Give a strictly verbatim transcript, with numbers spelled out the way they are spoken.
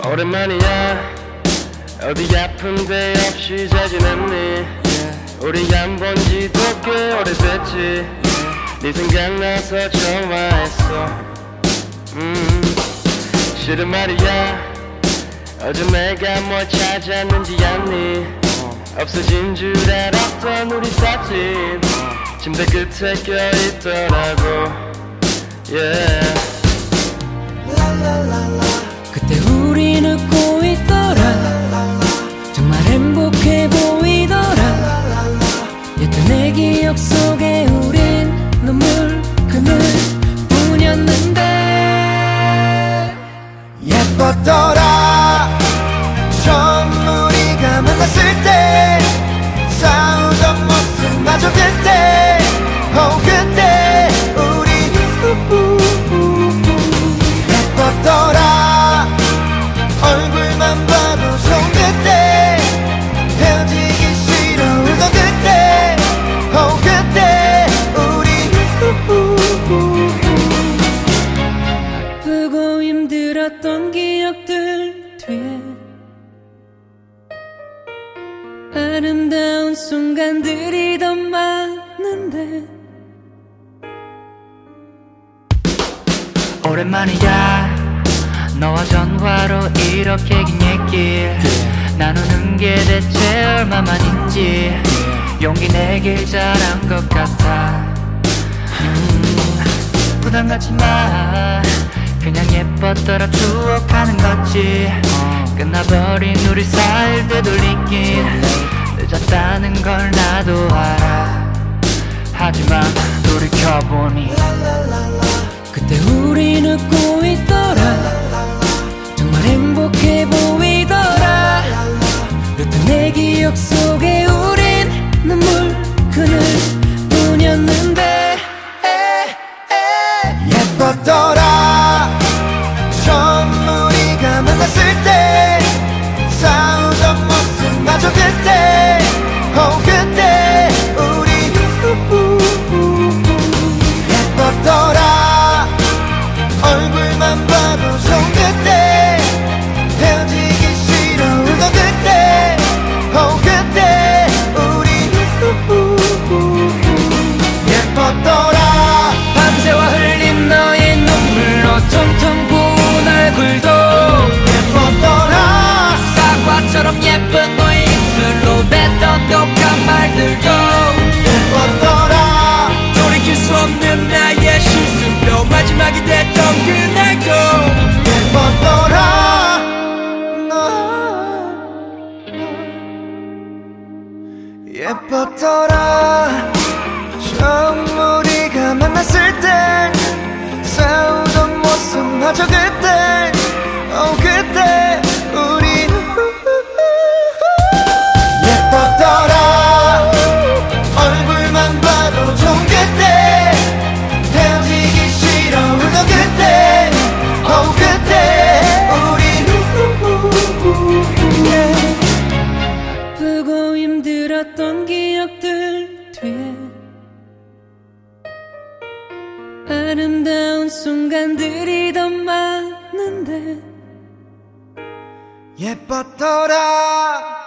오랜만이야. 어디 아픈 데 없이 잘 지냈니? yeah. 우리 안 본 지도 꽤 오래됐지. yeah. 네 생각나서 전화했어. 음, 실은 말이야, 어제 내가 뭘 찾았는지 아니? 어. 없어진 줄 알았던 우리 사진 어. 침대 끝에 껴있더라고. yeah. 그때 우린 웃고 있더라. 정말 행복해 보이더라. 여튼 내 기억 속에 우린 눈물 그늘 뿐이었는데 예뻤더라. 처음 우리가 만났을 때 싸우던 모습마저 그때 oh 그때 우리 예뻤더라. 얼굴만 봐도 좋은 그때 헤어지기 싫어 울던 그때 oh 그때 우리 아프고 힘들었던 기억들 뒤에 아름다운 순간들이 더 많은데 오랜만이야. 너와 전화로 이렇게 긴 얘기 나누는 게 대체 얼마만인지 용기 내길 잘한 것 같아. 음, 부담 갖지 마. 그냥 예뻤더라 추억하는 거지. 끝나버린 우리 사이를 되돌리긴 늦었다는 걸 나도 알아. 하지만 돌이켜보니 그때 우린 웃고 있더라. 정말 행복해 보이더라. 여튼 내 기억 속에 우린 눈물 그늘 뿐이었는데 예뻤더라. 처음 우리가 만났을 때 싸우던 모습마저 그때 oh 그때 우리 예뻤더라. 얼굴만 봐도 좋은 그때 헤어지기 싫어 울던 그때 oh 그때 우리 예뻤더라. 밤새와 흘린 너의 눈물로 퉁퉁 부은 얼굴도 예뻤더라. 사과처럼 예쁜 너의 입술로 뱉던 독한 말들도 예뻤더라. 돌이킬 수 없는 나의 실수로 마지막이 됐던 그날도 예뻤더라. 너 예뻤더라. 처음 우리가 만났을 땐 싸우던 모습마저 그때 oh 그때 우린 예뻤더라. 얼굴만 봐도 좋은 그때 헤어지기 싫어 울던 그때 oh 그때 우린 아프고 힘들었던 기억들 뒤에 아름다운 순간들이 더 많은데 예뻤더라.